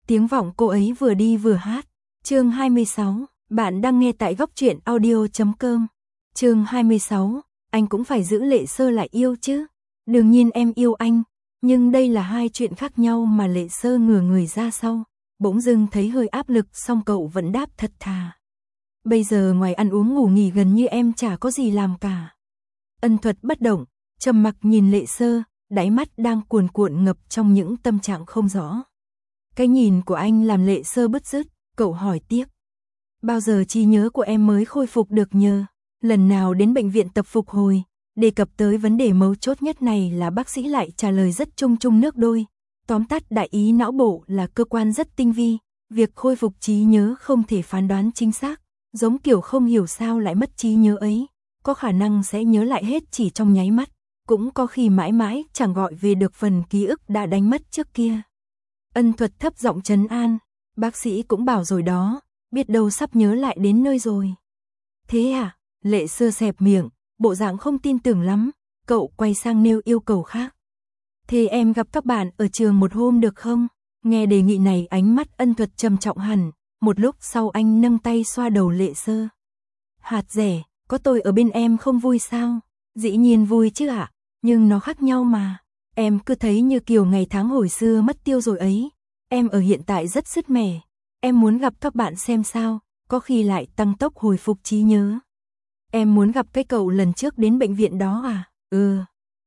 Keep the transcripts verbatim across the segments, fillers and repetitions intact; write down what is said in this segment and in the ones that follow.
tiếng vọng cô ấy vừa đi vừa hát. Chương hai mươi sáu, bạn đang nghe tại góc truyện audio chấm com. Chương hai mươi sáu, anh cũng phải giữ Lệ Sơ lại yêu chứ. Đương nhiên em yêu anh, nhưng đây là hai chuyện khác nhau mà. Lệ Sơ ngửa người ra sau, bỗng dưng thấy hơi áp lực, song cậu vẫn đáp thật thà. Bây giờ ngoài ăn uống ngủ nghỉ gần như em chả có gì làm cả. Ân Thuật bất động, trầm mặc nhìn Lệ Sơ, đáy mắt đang cuồn cuộn ngập trong những tâm trạng không rõ. Cái nhìn của anh làm Lệ Sơ bứt rứt, cậu hỏi tiếp. Bao giờ trí nhớ của em mới khôi phục được nhờ? Lần nào đến bệnh viện tập phục hồi, đề cập tới vấn đề mấu chốt nhất này là bác sĩ lại trả lời rất chung chung nước đôi. Tóm tắt đại ý não bộ là cơ quan rất tinh vi, việc khôi phục trí nhớ không thể phán đoán chính xác, giống kiểu không hiểu sao lại mất trí nhớ ấy, có khả năng sẽ nhớ lại hết chỉ trong nháy mắt, cũng có khi mãi mãi chẳng gọi về được phần ký ức đã đánh mất trước kia. Ân Thuật thấp giọng trấn an, bác sĩ cũng bảo rồi đó, biết đâu sắp nhớ lại đến nơi rồi. Thế à? Lệ Sơ xẹp miệng, bộ dạng không tin tưởng lắm, cậu quay sang nêu yêu cầu khác. Thế em gặp các bạn ở trường một hôm được không? Nghe đề nghị này ánh mắt Ân Thuật trầm trọng hẳn, một lúc sau anh nâng tay xoa đầu Lệ Sơ. Hạt rẻ, có tôi ở bên em không vui sao? Dĩ nhiên vui chứ ạ, nhưng nó khác nhau mà. Em cứ thấy như kiểu ngày tháng hồi xưa mất tiêu rồi ấy. Em ở hiện tại rất sứt mẻ. Em muốn gặp các bạn xem sao, có khi lại tăng tốc hồi phục trí nhớ. Em muốn gặp cái cậu lần trước đến bệnh viện đó à? Ừ.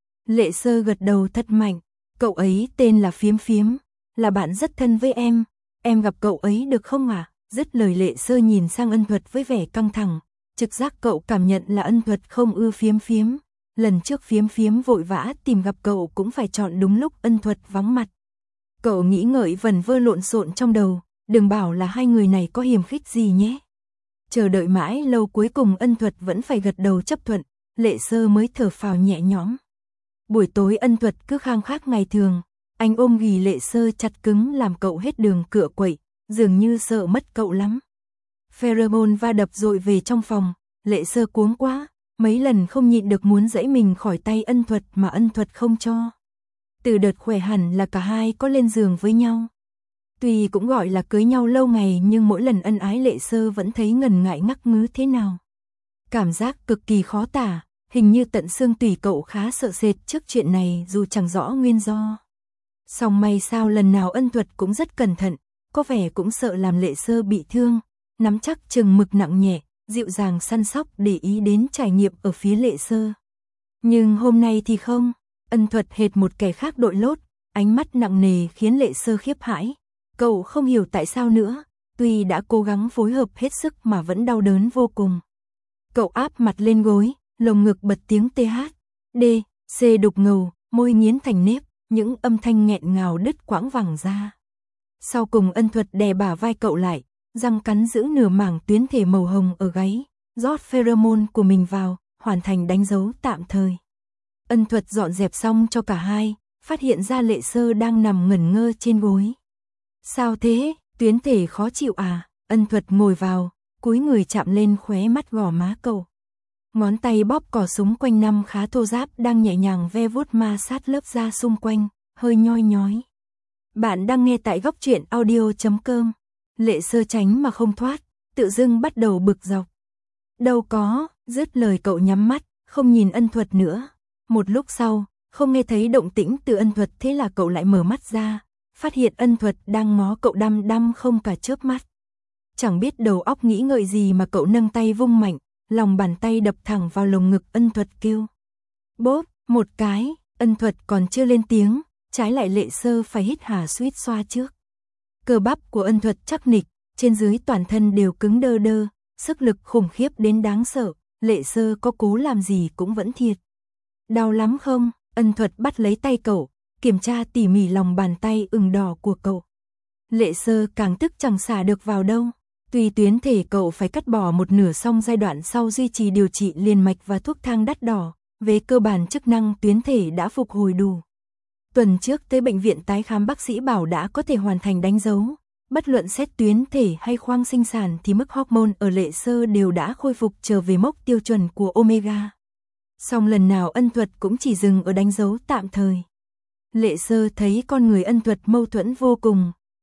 Lệ Sơ gật đầu thật mạnh. Cậu ấy tên là Phiếm Phiếm, là bạn rất thân với em. Em gặp cậu ấy được không à? Dứt lời Lệ Sơ nhìn sang Ân Thuật với vẻ căng thẳng. Trực giác cậu cảm nhận là Ân Thuật không ưa Phiếm Phiếm. Lần trước Phiếm Phiếm vội vã tìm gặp cậu cũng phải chọn đúng lúc Ân Thuật vắng mặt. Cậu nghĩ ngợi vẩn vơ lộn xộn trong đầu, đừng bảo là hai người này có hiềm khích gì nhé. Chờ đợi mãi lâu cuối cùng Ân Thuật vẫn phải gật đầu chấp thuận, Lệ Sơ mới thở phào nhẹ nhõm. Buổi tối Ân Thuật cứ khang khác ngày thường, anh ôm ghì Lệ Sơ chặt cứng làm cậu hết đường cựa quậy, dường như sợ mất cậu lắm. Pheromone va đập dội về trong phòng, Lệ Sơ cuống quá, mấy lần không nhịn được muốn giãy mình khỏi tay Ân Thuật mà Ân Thuật không cho. Từ đợt khỏe hẳn là cả hai có lên giường với nhau. Tuy cũng gọi là cưới nhau lâu ngày nhưng mỗi lần ân ái Lệ Sơ vẫn thấy ngần ngại ngắc ngứ thế nào. Cảm giác cực kỳ khó tả, hình như tận xương tủy cậu khá sợ sệt trước chuyện này dù chẳng rõ nguyên do. Song may sao lần nào Ân Thuật cũng rất cẩn thận, có vẻ cũng sợ làm Lệ Sơ bị thương, nắm chắc chừng mực nặng nhẹ, dịu dàng săn sóc để ý đến trải nghiệm ở phía Lệ Sơ. Nhưng hôm nay thì không, Ân Thuật hệt một kẻ khác đội lốt, ánh mắt nặng nề khiến Lệ Sơ khiếp hãi. Cậu không hiểu tại sao nữa, tuy đã cố gắng phối hợp hết sức mà vẫn đau đớn vô cùng. Cậu áp mặt lên gối, lồng ngực bật tiếng tê hát, D, C đục ngầu, môi nghiến thành nếp, những âm thanh nghẹn ngào đứt quãng vẳng ra. Sau cùng Ân Thuật đè bả vai cậu lại, răng cắn giữ nửa mảng tuyến thể màu hồng ở gáy, rót pheromone của mình vào, hoàn thành đánh dấu tạm thời. Ân Thuật dọn dẹp xong cho cả hai, phát hiện ra Lệ Sơ đang nằm ngẩn ngơ trên gối. Sao thế, tuyến thể khó chịu à? Ân Thuật ngồi vào, cúi người chạm lên khóe mắt gò má cậu. Ngón tay bóp cò súng quanh năm khá thô ráp đang nhẹ nhàng ve vuốt ma sát lớp da xung quanh, hơi nhoi nhói. Bạn đang nghe tại góc truyện audio chấm com. Lệ Sơ tránh mà không thoát, tự dưng bắt đầu bực dọc. Đâu có, dứt lời cậu nhắm mắt, không nhìn Ân Thuật nữa. Một lúc sau, không nghe thấy động tĩnh từ Ân Thuật, thế là cậu lại mở mắt ra, phát hiện Ân Thuật đang ngó cậu đăm đăm không cả chớp mắt. Chẳng biết đầu óc nghĩ ngợi gì mà cậu nâng tay vung mạnh, lòng bàn tay đập thẳng vào lồng ngực Ân Thuật kêu. Bốp, một cái, Ân Thuật còn chưa lên tiếng, trái lại Lệ Sơ phải hít hà suýt xoa trước. Cơ bắp của Ân Thuật chắc nịch, trên dưới toàn thân đều cứng đơ đơ, sức lực khủng khiếp đến đáng sợ, Lệ Sơ có cố làm gì cũng vẫn thiệt. Đau lắm không? Ân Thuật bắt lấy tay cậu, kiểm tra tỉ mỉ lòng bàn tay ửng đỏ của cậu. Lệ Sơ càng tức chẳng xả được vào đâu. Tuy tuyến thể cậu phải cắt bỏ một nửa xong giai đoạn sau duy trì điều trị liền mạch và thuốc thang đắt đỏ, về cơ bản chức năng tuyến thể đã phục hồi đủ. Tuần trước tới bệnh viện tái khám bác sĩ bảo đã có thể hoàn thành đánh dấu, bất luận xét tuyến thể hay khoang sinh sản thì mức hormone ở Lệ Sơ đều đã khôi phục trở về mốc tiêu chuẩn của Omega. Song lần nào Ân Thuật cũng chỉ dừng ở đánh dấu tạm thời. Lệ Sơ thấy con người Ân Thuật mâu thuẫn vô cùng,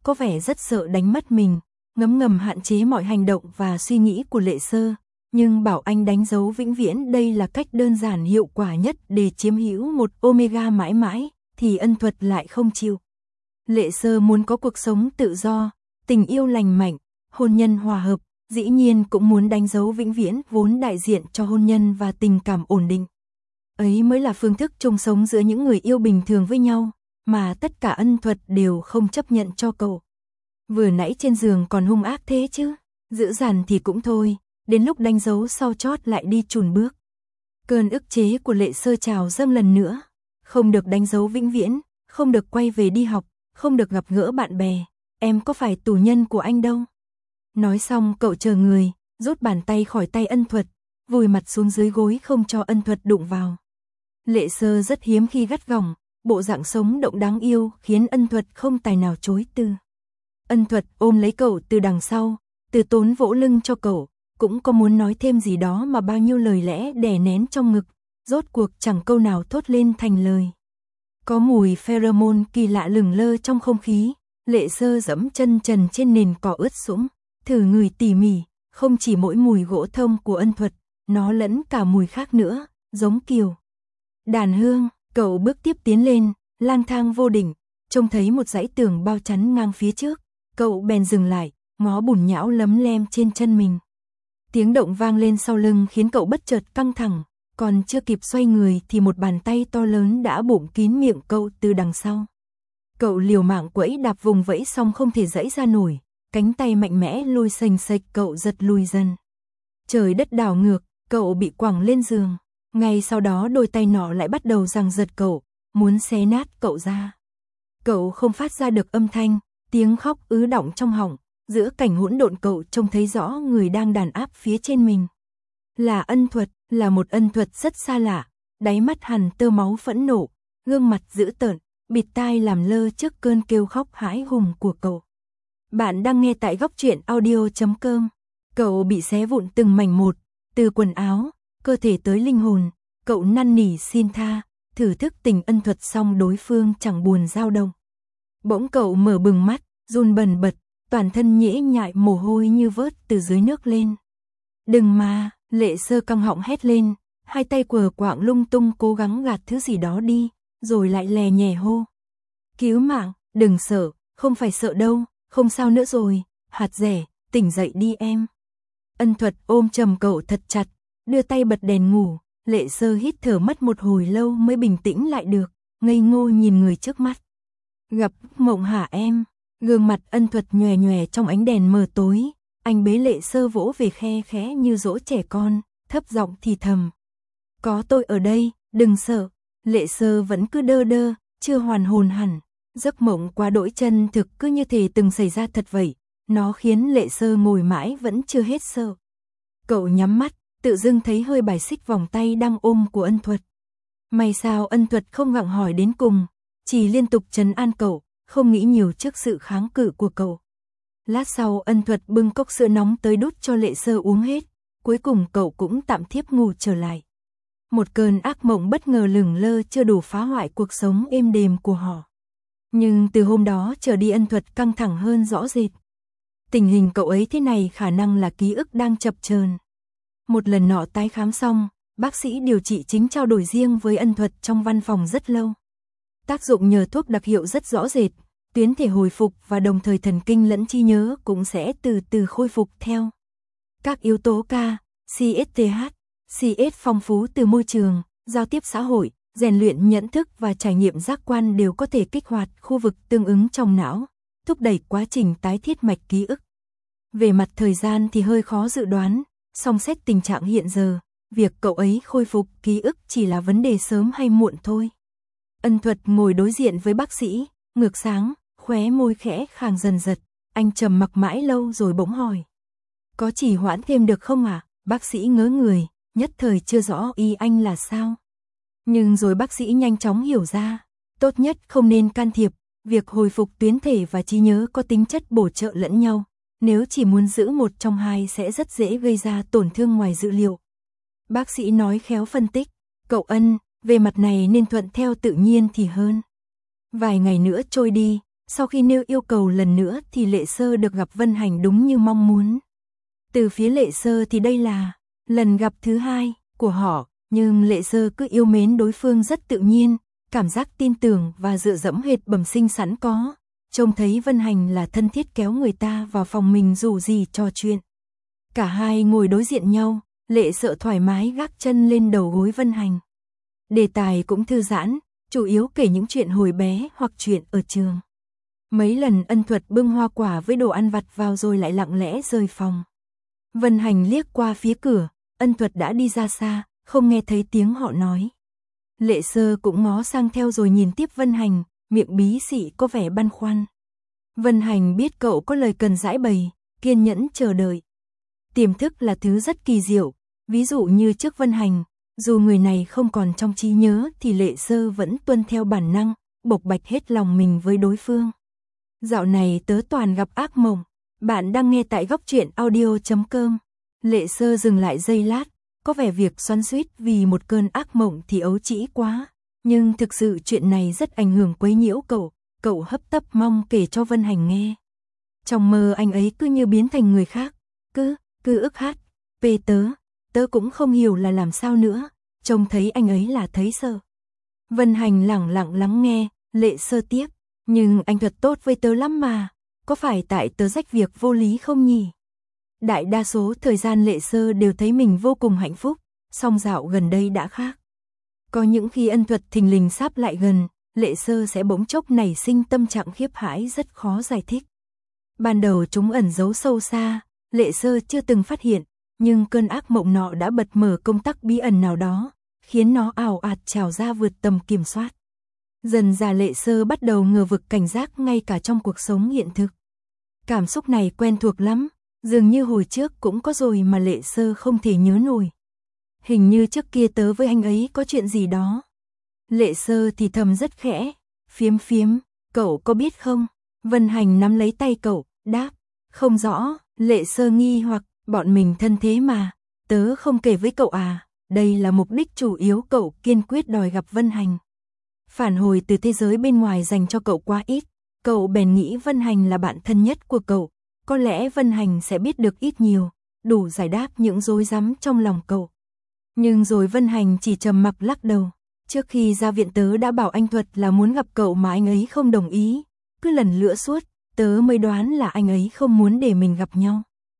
có vẻ rất sợ đánh mất mình, ngấm ngầm hạn chế mọi hành động và suy nghĩ của Lệ Sơ, nhưng bảo anh đánh dấu vĩnh viễn đây là cách đơn giản hiệu quả nhất để chiếm hữu một Omega mãi mãi, thì Ân Thuật lại không chịu. Lệ Sơ muốn có cuộc sống tự do, tình yêu lành mạnh, hôn nhân hòa hợp, dĩ nhiên cũng muốn đánh dấu vĩnh viễn vốn đại diện cho hôn nhân và tình cảm ổn định. Ấy mới là phương thức chung sống giữa những người yêu bình thường với nhau, mà tất cả Ân Thuật đều không chấp nhận cho cậu. Vừa nãy trên giường còn hung ác thế chứ, dữ dằn thì cũng thôi, đến lúc đánh dấu sau chót lại đi chùn bước. Cơn ức chế của Lệ Sơ trào dâng lần nữa, không được đánh dấu vĩnh viễn, không được quay về đi học, không được gặp gỡ bạn bè, em có phải tù nhân của anh đâu. Nói xong cậu chờ người, rút bàn tay khỏi tay Ân Thuật, vùi mặt xuống dưới gối không cho Ân Thuật đụng vào. Lệ Sơ rất hiếm khi gắt gỏng, bộ dạng sống động đáng yêu khiến Ân Thuật không tài nào chối từ. Ân Thuật ôm lấy cậu từ đằng sau, từ tốn vỗ lưng cho cậu, cũng có muốn nói thêm gì đó mà bao nhiêu lời lẽ đè nén trong ngực, rốt cuộc chẳng câu nào thốt lên thành lời. Có mùi pheromone kỳ lạ lừng lơ trong không khí, Lệ Sơ dẫm chân trần trên nền cỏ ướt sũng, thử ngửi tỉ mỉ, không chỉ mỗi mùi gỗ thông của Ân Thuật, nó lẫn cả mùi khác nữa, giống kiều. Đàn hương, cậu bước tiếp tiến lên, lang thang vô định, trông thấy một dãy tường bao chắn ngang phía trước, cậu bèn dừng lại, ngó bùn nhão lấm lem trên chân mình. Tiếng động vang lên sau lưng khiến cậu bất chợt căng thẳng, còn chưa kịp xoay người thì một bàn tay to lớn đã bụng kín miệng cậu từ đằng sau. Cậu liều mạng quẫy đạp vùng vẫy xong không thể giãy ra nổi, cánh tay mạnh mẽ lôi xềnh xệch cậu giật lùi dần. Trời đất đảo ngược, cậu bị quẳng lên giường, ngay sau đó đôi tay nọ lại bắt đầu giằng giật cậu, muốn xé nát cậu ra. Cậu không phát ra được âm thanh, tiếng khóc ứ đọng trong họng, giữa cảnh hỗn độn cậu trông thấy rõ người đang đàn áp phía trên mình. Là Ân Thuật, là một Ân Thuật rất xa lạ, đáy mắt hằn tơ máu phẫn nộ, gương mặt dữ tợn, bịt tai làm lơ trước cơn kêu khóc hãi hùng của cậu. Bạn đang nghe tại góc truyện audio chấm com. Cậu bị xé vụn từng mảnh một, từ quần áo, cơ thể tới linh hồn, cậu năn nỉ xin tha, thử thức tình Ân Thuật xong đối phương chẳng buồn dao động. Bỗng cậu mở bừng mắt, run bần bật, toàn thân nhễ nhại mồ hôi như vớt từ dưới nước lên. Đừng mà, Lệ Sơ căng họng hét lên, hai tay quờ quạng lung tung cố gắng gạt thứ gì đó đi, rồi lại lè nhè hô. Cứu mạng, đừng sợ, không phải sợ đâu, không sao nữa rồi, hạt rẻ, tỉnh dậy đi em. Ân Thuật ôm chầm cậu thật chặt, đưa tay bật đèn ngủ, Lệ Sơ hít thở mất một hồi lâu mới bình tĩnh lại được, ngây ngô nhìn người trước mắt. Gặp mộng hả em? Gương mặt Ân Thuật nhòe nhòe trong ánh đèn mờ tối, anh bế Lệ Sơ vỗ về khe khẽ như dỗ trẻ con, thấp giọng thì thầm. Có tôi ở đây, đừng sợ. Lệ Sơ vẫn cứ đơ đơ, chưa hoàn hồn hẳn, giấc mộng quá đỗi chân thực cứ như thể từng xảy ra thật vậy, nó khiến Lệ Sơ ngồi mãi vẫn chưa hết sợ. Cậu nhắm mắt, tự dưng thấy hơi bài xích vòng tay đang ôm của Ân Thuật. May sao Ân Thuật không gặng hỏi đến cùng, chỉ liên tục trấn an cậu, không nghĩ nhiều trước sự kháng cự của cậu. Lát sau Ân Thuật bưng cốc sữa nóng tới đút cho Lệ Sơ uống hết, cuối cùng cậu cũng tạm thiếp ngủ trở lại. Một cơn ác mộng bất ngờ lửng lơ chưa đủ phá hoại cuộc sống êm đềm của họ. Nhưng từ hôm đó trở đi Ân Thuật căng thẳng hơn rõ rệt. Tình hình cậu ấy thế này khả năng là ký ức đang chập chờn. Một lần nọ tái khám xong, bác sĩ điều trị chính trao đổi riêng với Ân Thuật trong văn phòng rất lâu. Tác dụng nhờ thuốc đặc hiệu rất rõ rệt, tuyến thể hồi phục và đồng thời thần kinh lẫn trí nhớ cũng sẽ từ từ khôi phục theo. Các yếu tố K, C S T H, C S phong phú từ môi trường, giao tiếp xã hội, rèn luyện nhận thức và trải nghiệm giác quan đều có thể kích hoạt khu vực tương ứng trong não, thúc đẩy quá trình tái thiết mạch ký ức. Về mặt thời gian thì hơi khó dự đoán, song xét tình trạng hiện giờ, việc cậu ấy khôi phục ký ức chỉ là vấn đề sớm hay muộn thôi. Ân Thuật ngồi đối diện với bác sĩ, ngược sáng, khóe môi khẽ khàng dần giật, anh trầm mặc mãi lâu rồi bỗng hỏi. Có chỉ hoãn thêm được không ạ? À? Bác sĩ ngớ người, nhất thời chưa rõ ý anh là sao. Nhưng rồi bác sĩ nhanh chóng hiểu ra, tốt nhất không nên can thiệp, việc hồi phục tuyến thể và trí nhớ có tính chất bổ trợ lẫn nhau, nếu chỉ muốn giữ một trong hai sẽ rất dễ gây ra tổn thương ngoài dự liệu. Bác sĩ nói khéo phân tích, cậu Ân, về mặt này nên thuận theo tự nhiên thì hơn. Vài ngày nữa trôi đi, Sau khi nêu yêu cầu lần nữa thì Lệ Sơ được gặp Vân Hành đúng như mong muốn. Từ phía Lệ Sơ thì đây là lần gặp thứ hai của họ, nhưng Lệ Sơ cứ yêu mến đối phương rất tự nhiên, cảm giác tin tưởng và dựa dẫm hệt bẩm sinh sẵn có. Trông thấy Vân Hành là thân thiết kéo người ta vào phòng mình dù gì trò chuyện. Cả hai ngồi đối diện nhau, Lệ Sơ thoải mái gác chân lên đầu gối Vân Hành. Đề tài cũng thư giãn, chủ yếu kể những chuyện hồi bé hoặc chuyện ở trường. Mấy lần Ân Thuật bưng hoa quả với đồ ăn vặt vào rồi lại lặng lẽ rời phòng. Vân Hành liếc qua phía cửa, Ân Thuật đã đi ra xa, không nghe thấy tiếng họ nói. Lệ Sơ cũng ngó sang theo rồi nhìn tiếp Vân Hành, miệng bí xị có vẻ băn khoăn. Vân Hành biết cậu có lời cần giải bày, kiên nhẫn chờ đợi. Tiềm thức là thứ rất kỳ diệu, ví dụ như trước Vân Hành, dù người này không còn trong trí nhớ thì Lệ Sơ vẫn tuân theo bản năng, bộc bạch hết lòng mình với đối phương. Dạo này tớ toàn gặp ác mộng. Bạn đang nghe tại góc truyện audio chấm com. Lệ Sơ dừng lại giây lát, có vẻ việc xoắn xuýt vì một cơn ác mộng thì ấu trĩ quá, nhưng thực sự chuyện này rất ảnh hưởng quấy nhiễu cậu, cậu hấp tấp mong kể cho Vân Hành nghe. Trong mơ anh ấy cứ như biến thành người khác, cứ, cứ ức hát, pê tớ, tớ cũng không hiểu là làm sao nữa, trông thấy anh ấy là thấy sợ. Vân Hành lẳng lặng lắng nghe, Lệ Sơ tiếp, nhưng anh Thuật tốt với tớ lắm mà. Có phải tại tớ rách việc vô lý không nhỉ? Đại đa số thời gian Lệ Sơ đều thấy mình vô cùng hạnh phúc, song dạo gần đây đã khác. Có những khi Ân Thuật thình lình sáp lại gần, Lệ Sơ sẽ bỗng chốc nảy sinh tâm trạng khiếp hãi rất khó giải thích. Ban đầu chúng ẩn giấu sâu xa, Lệ Sơ chưa từng phát hiện, nhưng cơn ác mộng nọ đã bật mở công tắc bí ẩn nào đó, khiến nó ào ạt trào ra vượt tầm kiểm soát. Dần dà Lệ Sơ bắt đầu ngờ vực cảnh giác ngay cả trong cuộc sống hiện thực. Cảm xúc này quen thuộc lắm, dường như hồi trước cũng có rồi mà Lệ Sơ không thể nhớ nổi. Hình như trước kia tớ với anh ấy có chuyện gì đó. Lệ Sơ thì thầm rất khẽ, phiếm phiếm, cậu có biết không? Vân Hành nắm lấy tay cậu, đáp, không rõ. Lệ Sơ nghi hoặc, bọn mình thân thế mà, tớ không kể với cậu à, đây là mục đích chủ yếu, cậu kiên quyết đòi gặp Vân Hành. Phản hồi từ thế giới bên ngoài dành cho cậu quá ít, cậu bèn nghĩ Vân Hành là bạn thân nhất của cậu, có lẽ Vân Hành sẽ biết được ít nhiều, đủ giải đáp những rối rắm trong lòng cậu. Nhưng rồi Vân Hành chỉ trầm mặc lắc đầu, trước khi ra viện tớ đã bảo anh Thuật là muốn gặp cậu mà anh ấy không đồng ý, cứ lần lữa suốt, tớ mới đoán là anh ấy không muốn để mình gặp nhau.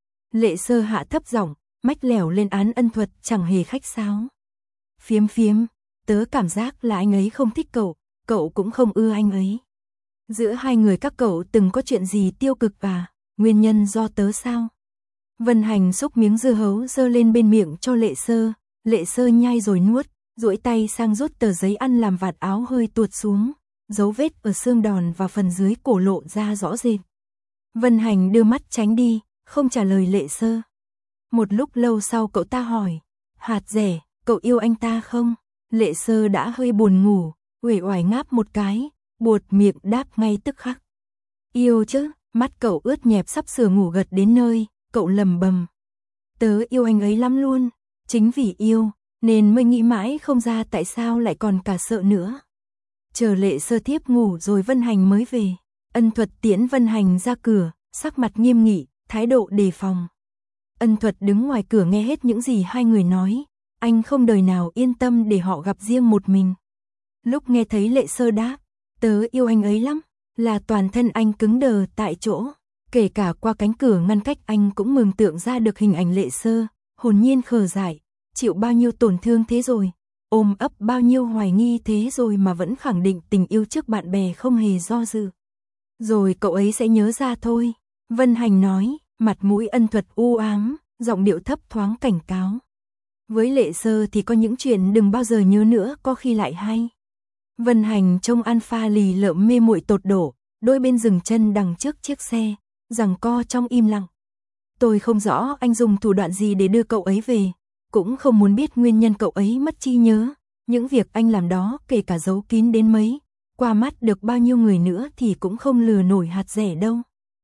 Lệ Sơ hạ thấp giọng, mách lẻo lên án Ân Thuật chẳng hề khách sáo. Phiếm phiếm, tớ cảm giác là anh ấy không thích cậu, cậu cũng không ưa anh ấy. Giữa hai người các cậu từng có chuyện gì tiêu cực à, nguyên nhân do tớ sao? Vân Hành xúc miếng dưa hấu giơ lên bên miệng cho Lệ Sơ, Lệ Sơ nhai rồi nuốt, duỗi tay sang rút tờ giấy ăn làm vạt áo hơi tuột xuống, dấu vết ở xương đòn và phần dưới cổ lộ ra rõ rệt. Vân Hành đưa mắt tránh đi, không trả lời Lệ Sơ. Một lúc lâu sau cậu ta hỏi, hạt rẻ, cậu yêu anh ta không? Lệ Sơ đã hơi buồn ngủ, uể oải ngáp một cái, buột miệng đáp ngay tức khắc. Yêu chứ, mắt cậu ướt nhẹp sắp sửa ngủ gật đến nơi, cậu lầm bầm. Tớ yêu anh ấy lắm luôn, chính vì yêu, nên mới nghĩ mãi không ra tại sao lại còn cả sợ nữa. Chờ Lệ Sơ thiếp ngủ rồi Vân Hành mới về, Ân Thuật tiễn Vân Hành ra cửa, sắc mặt nghiêm nghị, thái độ đề phòng. Ân Thuật đứng ngoài cửa nghe hết những gì hai người nói, anh không đời nào yên tâm để họ gặp riêng một mình. Lúc nghe thấy Lệ Sơ đáp, tớ yêu anh ấy lắm, là toàn thân anh cứng đờ tại chỗ, kể cả qua cánh cửa ngăn cách anh cũng mường tượng ra được hình ảnh Lệ Sơ, hồn nhiên khờ dại, chịu bao nhiêu tổn thương thế rồi, ôm ấp bao nhiêu hoài nghi thế rồi mà vẫn khẳng định tình yêu trước bạn bè không hề do dự. Rồi cậu ấy sẽ nhớ ra thôi, Vân Hành nói, mặt mũi Ân Thuật u ám, giọng điệu thấp thoáng cảnh cáo. Với Lệ Sơ thì có những chuyện đừng bao giờ nhớ nữa có khi lại hay. Vân Hành trông Alpha lì lợm mê muội tột độ, đôi bên dừng chân đằng trước chiếc xe, giằng co trong im lặng. Tôi không rõ anh dùng thủ đoạn gì để đưa cậu ấy về, cũng không muốn biết nguyên nhân cậu ấy mất trí nhớ, những việc anh làm đó kể cả giấu kín đến mấy, qua mắt được bao nhiêu người nữa thì cũng không lừa nổi hạt rẻ đâu.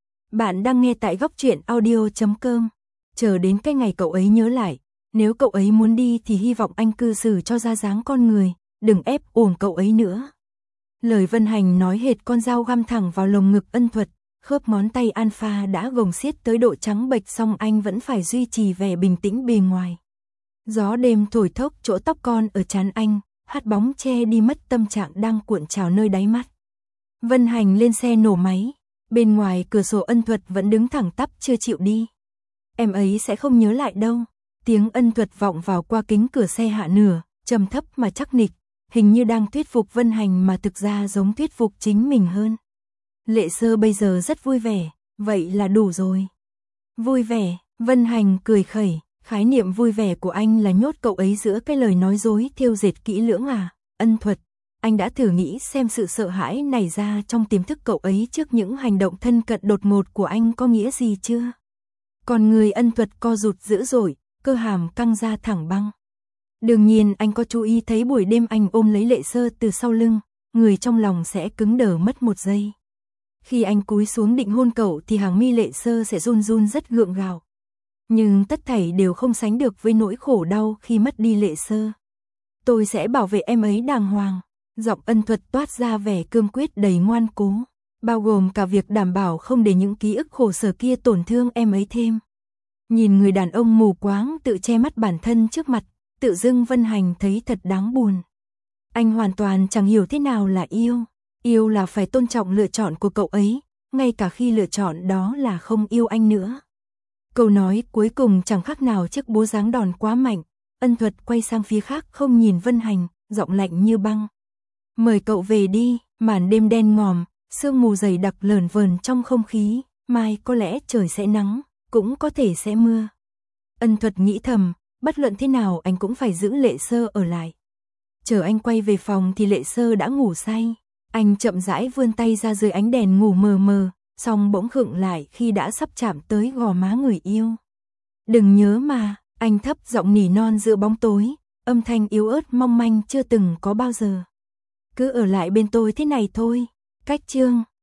Bạn đang nghe tại góc truyện audio chấm com, chờ đến cái ngày cậu ấy nhớ lại, nếu cậu ấy muốn đi thì hy vọng anh cư xử cho ra dáng con người, đừng ép uổng cậu ấy nữa. Lời Vân Hành nói hệt con dao găm thẳng vào lồng ngực Ân Thuật, khớp ngón tay Alpha đã gồng xiết tới độ trắng bệch, song anh vẫn phải duy trì vẻ bình tĩnh bề ngoài. Gió đêm thổi thốc chỗ tóc con ở trán anh, hắt bóng che đi mất tâm trạng đang cuộn trào nơi đáy mắt. Vân Hành lên xe nổ máy, bên ngoài cửa sổ Ân Thuật vẫn đứng thẳng tắp chưa chịu đi. Em ấy sẽ không nhớ lại đâu. Tiếng Ân Thuật vọng vào qua kính cửa xe hạ nửa, trầm thấp mà chắc nịch, hình như đang thuyết phục Vân Hành mà thực ra giống thuyết phục chính mình hơn. Lệ Sơ bây giờ rất vui vẻ, vậy là đủ rồi. Vui vẻ, Vân Hành cười khẩy, khái niệm vui vẻ của anh là nhốt cậu ấy giữa cái lời nói dối thêu dệt kỹ lưỡng à? Ân Thuật, anh đã thử nghĩ xem sự sợ hãi nảy ra trong tiềm thức cậu ấy trước những hành động thân cận đột ngột của anh có nghĩa gì chưa? Còn người Ân Thuật co rụt dữ dội, cơ hàm căng ra thẳng băng. Đương nhiên anh có chú ý thấy buổi đêm anh ôm lấy Lệ Sơ từ sau lưng, người trong lòng sẽ cứng đờ mất một giây. Khi anh cúi xuống định hôn cậu thì hàng mi Lệ Sơ sẽ run run rất gượng gạo. Nhưng tất thảy đều không sánh được với nỗi khổ đau khi mất đi Lệ Sơ. Tôi sẽ bảo vệ em ấy đàng hoàng. Giọng Ân Thuật toát ra vẻ cương quyết đầy ngoan cố, bao gồm cả việc đảm bảo không để những ký ức khổ sở kia tổn thương em ấy thêm. Nhìn người đàn ông mù quáng tự che mắt bản thân trước mặt, tự dưng Vân Hành thấy thật đáng buồn. Anh hoàn toàn chẳng hiểu thế nào là yêu. Yêu là phải tôn trọng lựa chọn của cậu ấy, ngay cả khi lựa chọn đó là không yêu anh nữa. Câu nói cuối cùng chẳng khác nào chiếc búa giáng đòn quá mạnh. Ân Thuật quay sang phía khác không nhìn Vân Hành, giọng lạnh như băng. Mời cậu về đi. Màn đêm đen ngòm, sương mù dày đặc lởn vởn trong không khí, mai có lẽ trời sẽ nắng, cũng có thể sẽ mưa. Ân Thuật nghĩ thầm, bất luận thế nào anh cũng phải giữ Lệ Sơ ở lại. Chờ anh quay về phòng thì Lệ Sơ đã ngủ say. Anh chậm rãi vươn tay ra dưới ánh đèn ngủ mờ mờ, xong bỗng khựng lại khi đã sắp chạm tới gò má người yêu. Đừng nhớ mà, anh thấp giọng nỉ non giữa bóng tối, âm thanh yếu ớt mong manh chưa từng có bao giờ. Cứ ở lại bên tôi thế này thôi. Cách chương